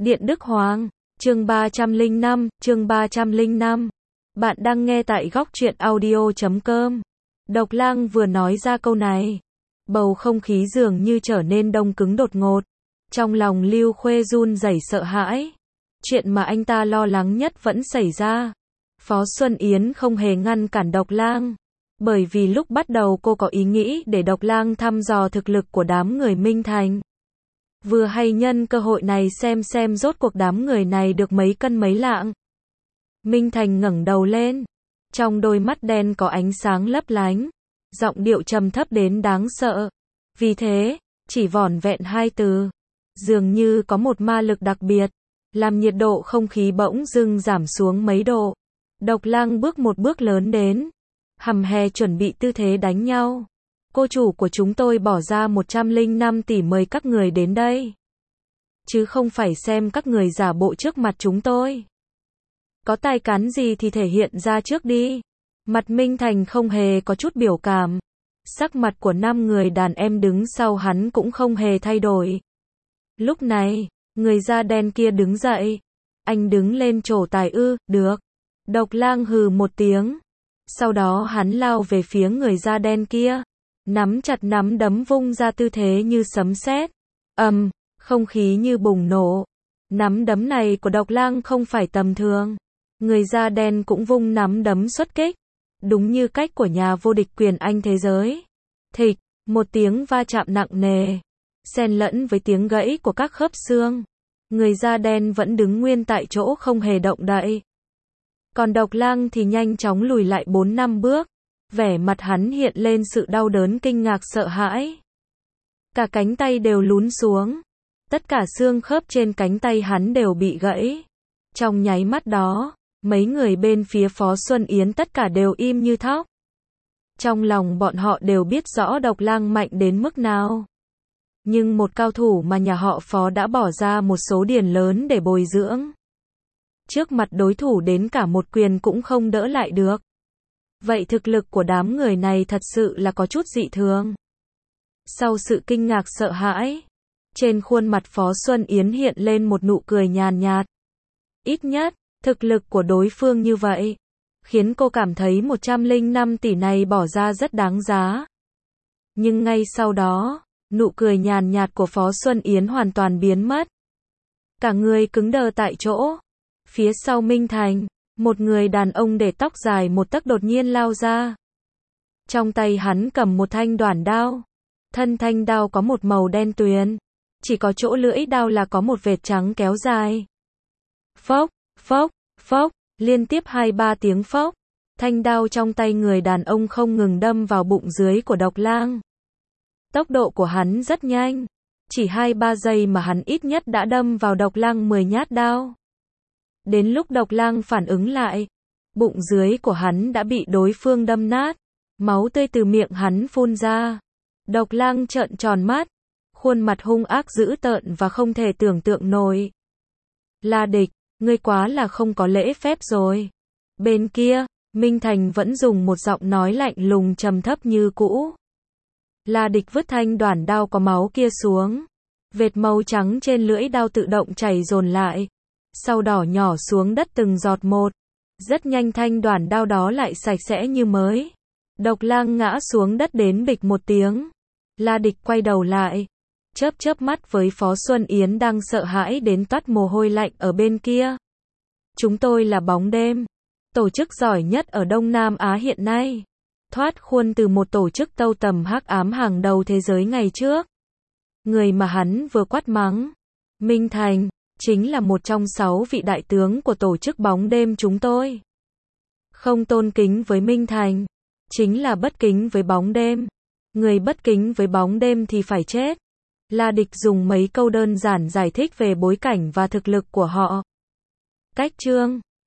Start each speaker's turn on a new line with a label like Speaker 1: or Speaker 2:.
Speaker 1: Điện Đức Hoàng, chương 305. Bạn đang nghe tại góc truyện audio.com. Độc Lang vừa nói ra câu này, bầu không khí dường như trở nên đông cứng đột ngột. Trong lòng Lưu Khuê run rẩy sợ hãi. Chuyện mà anh ta lo lắng nhất vẫn xảy ra. Phó Xuân Yến không hề ngăn cản Độc Lang, bởi vì lúc bắt đầu cô có ý nghĩ để Độc Lang thăm dò thực lực của đám người Minh Thành. Vừa hay nhân cơ hội này xem rốt cuộc đám người này được mấy cân mấy lạng. Minh Thành ngẩng đầu lên, trong đôi mắt đen có ánh sáng lấp lánh, giọng điệu trầm thấp đến đáng sợ. Vì thế, chỉ vỏn vẹn 2 từ, dường như có một ma lực đặc biệt, làm nhiệt độ không khí bỗng dưng giảm xuống mấy độ. Độc Lang bước một bước lớn đến, hầm hè chuẩn bị tư thế đánh nhau. Cô chủ của chúng tôi bỏ ra 105 tỷ mời các người đến đây, chứ không phải xem các người giả bộ trước mặt chúng tôi. Có tài cán gì thì thể hiện ra trước đi. Mặt Minh Thành không hề có chút biểu cảm. Sắc mặt của 5 người đàn em đứng sau hắn cũng không hề thay đổi. Lúc này, người da đen kia đứng dậy. Anh đứng lên trổ tài ư, được. Độc Lang hừ một tiếng. Sau đó hắn lao về phía người da đen kia. Nắm chặt nắm đấm vung ra tư thế như sấm sét. Không khí như bùng nổ. Nắm đấm này của Độc Lang không phải tầm thường. Người da đen cũng vung nắm đấm xuất kích. Đúng như cách của nhà vô địch quyền Anh thế giới. Thịch, một tiếng va chạm nặng nề, xen lẫn với tiếng gãy của các khớp xương. Người da đen vẫn đứng nguyên tại chỗ không hề động đậy. Còn Độc Lang thì nhanh chóng lùi lại 4-5 bước. Vẻ mặt hắn hiện lên sự đau đớn kinh ngạc sợ hãi. Cả cánh tay đều lún xuống. Tất cả xương khớp trên cánh tay hắn đều bị gãy. Trong nháy mắt đó, mấy người bên phía Phó Xuân Yến tất cả đều im như thóc. Trong lòng bọn họ đều biết rõ Độc Lang mạnh đến mức nào. Nhưng một cao thủ mà nhà họ Phó đã bỏ ra một số tiền lớn để bồi dưỡng, trước mặt đối thủ đến cả một quyền cũng không đỡ lại được. Vậy thực lực của đám người này thật sự là có chút dị thường. Sau sự kinh ngạc sợ hãi, trên khuôn mặt Phó Xuân Yến hiện lên một nụ cười nhàn nhạt. Ít nhất, thực lực của đối phương như vậy, khiến cô cảm thấy 105 tỷ này bỏ ra rất đáng giá. Nhưng ngay sau đó, nụ cười nhàn nhạt của Phó Xuân Yến hoàn toàn biến mất. Cả người cứng đờ tại chỗ. Phía sau Minh Thành, một người đàn ông để tóc dài một tấc đột nhiên lao ra. Trong tay hắn cầm một thanh đoản đao. Thân thanh đao có một màu đen tuyền. Chỉ có chỗ lưỡi đao là có một vệt trắng kéo dài. Phốc, phốc, phốc, liên tiếp 2-3 tiếng phốc. Thanh đao trong tay người đàn ông không ngừng đâm vào bụng dưới của Độc Lang. Tốc độ của hắn rất nhanh. Chỉ 2-3 giây mà hắn ít nhất đã đâm vào Độc Lang 10 nhát đao. Đến lúc Độc Lang phản ứng lại, bụng dưới của hắn đã bị đối phương đâm nát. Máu tươi từ miệng hắn phun ra. Độc Lang trợn tròn mắt, khuôn mặt hung ác dữ tợn và không thể tưởng tượng nổi. La Địch, ngươi quá là không có lễ phép rồi. Bên kia, Minh Thành vẫn dùng một giọng nói lạnh lùng trầm thấp như cũ. La Địch vứt thanh đoản đao có máu kia xuống. Vệt màu trắng trên lưỡi đao tự động chảy dồn lại, sau đỏ nhỏ xuống đất từng giọt một. Rất nhanh thanh đoản đao đó lại sạch sẽ như mới. Độc Lang ngã xuống đất đến bịch một tiếng. La Địch quay đầu lại, chớp mắt với Phó Xuân Yến đang sợ hãi đến toát mồ hôi lạnh ở bên kia. Chúng tôi là Bóng Đêm, tổ chức giỏi nhất ở Đông Nam Á hiện nay. Thoát khuôn từ một tổ chức tâu tầm hắc ám hàng đầu thế giới ngày trước. Người mà hắn vừa quát mắng, Minh Thành, chính là một trong 6 vị đại tướng của tổ chức Bóng Đêm chúng tôi. Không tôn kính với Minh Thành, chính là bất kính với Bóng Đêm. Người bất kính với Bóng Đêm thì phải chết. La Địch dùng mấy câu đơn giản giải thích về bối cảnh và thực lực của họ. Cách chương